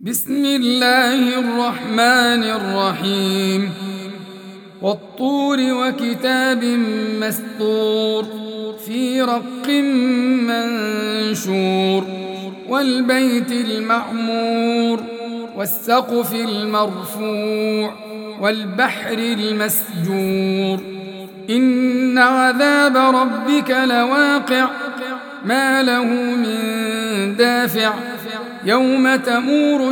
بسم الله الرحمن الرحيم والطور وكتاب مسطور في رق منشور والبيت المعمور والسقف المرفوع والبحر المسجور إن عذاب ربك لواقع ما له من دافع يوم تمور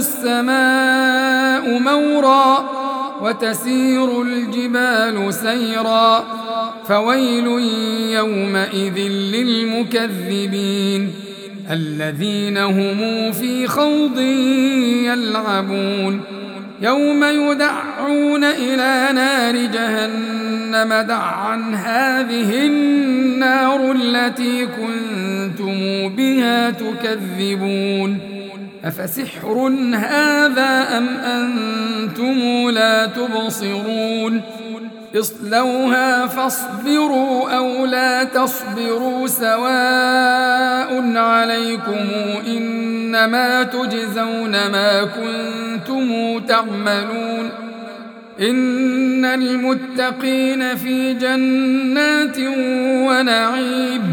السماء مورا وتسير الجبال سيرا فويل يومئذ للمكذبين الذين هم في خوض يلعبون يوم يدعون إلى نار جهنم دعا هذه النار التي كنتم بها تكذبون أفسحر هذا أم أنتم لا تبصرون اصلوها فاصبروا أو لا تصبروا سواء عليكم إنما تجزون ما كنتم تعملون إن المتقين في جنات ونعيم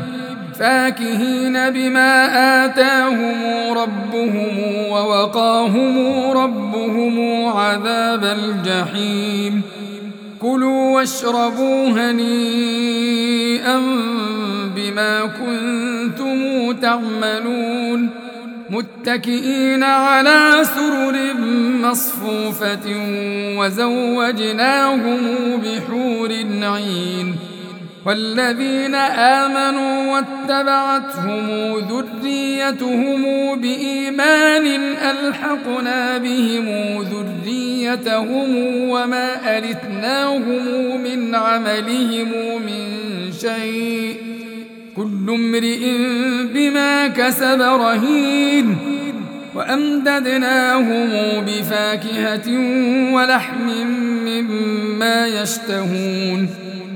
فاكهين بما آتاهم ربهم ووقاهم ربهم عذاب الجحيم كلوا واشربوا هنيئا بما كنتم تعملون متكئين على سرر مصفوفة وزوجناهم بحور عين والذين آمنوا واتبعتهم ذريتهم بإيمان ألحقنا بهم ذريتهم وما ألتناهم من عملهم من شيء كل امرئ بما كسب رهين وأمددناهم بفاكهة ولحم مما يشتهون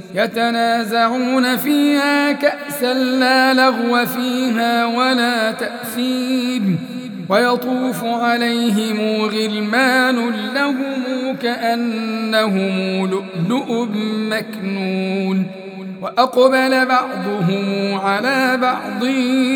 يتنازعون فيها كأسا لا لغو فيها ولا تأثيم ويطوف عليهم غلمان لهم كأنهم لؤلؤ مكنون وأقبل بعضهم على بعض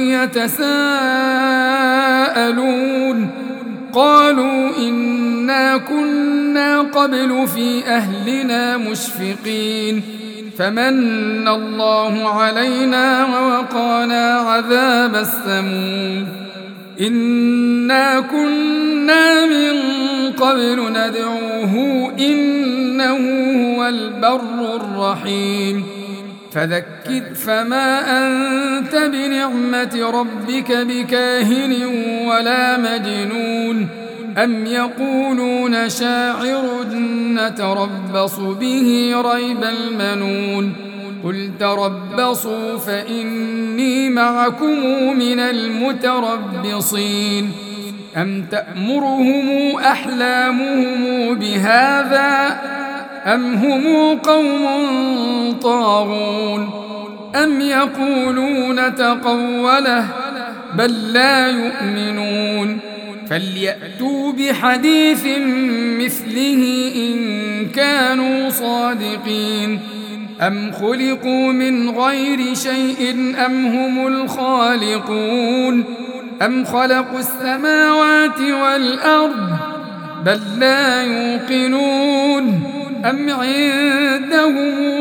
يتساءلون قالوا إنا كنا قبل في أهلنا مشفقين فمن الله علينا ووقانا عذاب السموم إنا كنا من قبل ندعوه إنه هو البر الرحيم فذكر فما أنت بنعمة ربك بكاهن ولا مجنون أم يقولون شاعر نتربص به ريب المنون قل تربصوا فإني معكم من المتربصين أم تأمرهم أحلامهم بهذا أم هم قوم طاغون أم يقولون تقوله بل لا يؤمنون فليأتوا بحديث مثله إن كانوا صادقين أم خلقوا من غير شيء أم هم الخالقون أم خلقوا السماوات والأرض بل لا يوقنون أم عندهم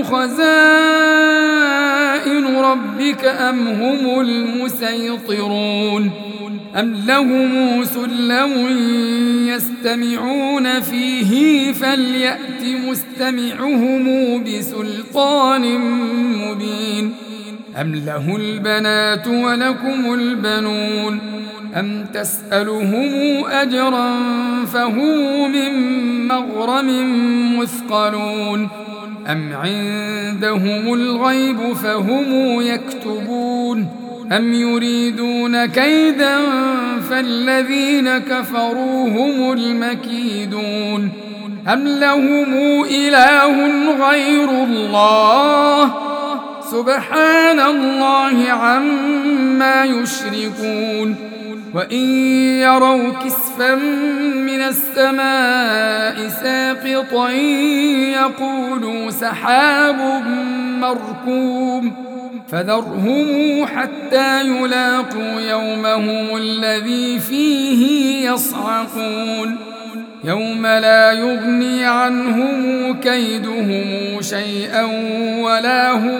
خزائن ربك أم هم المسيطرون أم لهم سلم يستمعون فيه فليأت مستمعهم بسلطان مبين أم له البنات ولكم البنون أم تسألهم أجرا فهم من مغرم مثقلون أم عندهم الغيب فهم يكتبون أم يريدون كيدا فالذين كفروا هم المكيدون أم لهم إله غير الله سبحان الله عما يشركون وإن يروا كسفا من السماء ساقطا يقولوا سحاب مركوم فذرهم حتى يلاقوا يومهم الذي فيه يصعقون يوم لا يغني عنهم كيدهم شيئا ولا هم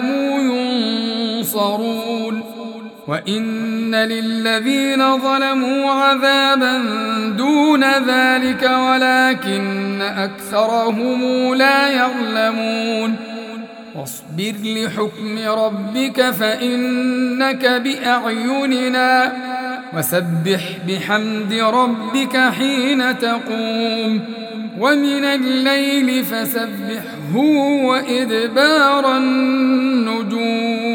ينصرون وإن للذين ظلموا عذابا دون ذلك ولكن أكثرهم لا يعلمون واصبر لحكم ربك فإنك بأعيننا وسبح بحمد ربك حين تقوم ومن الليل فسبحه وإدبار النجوم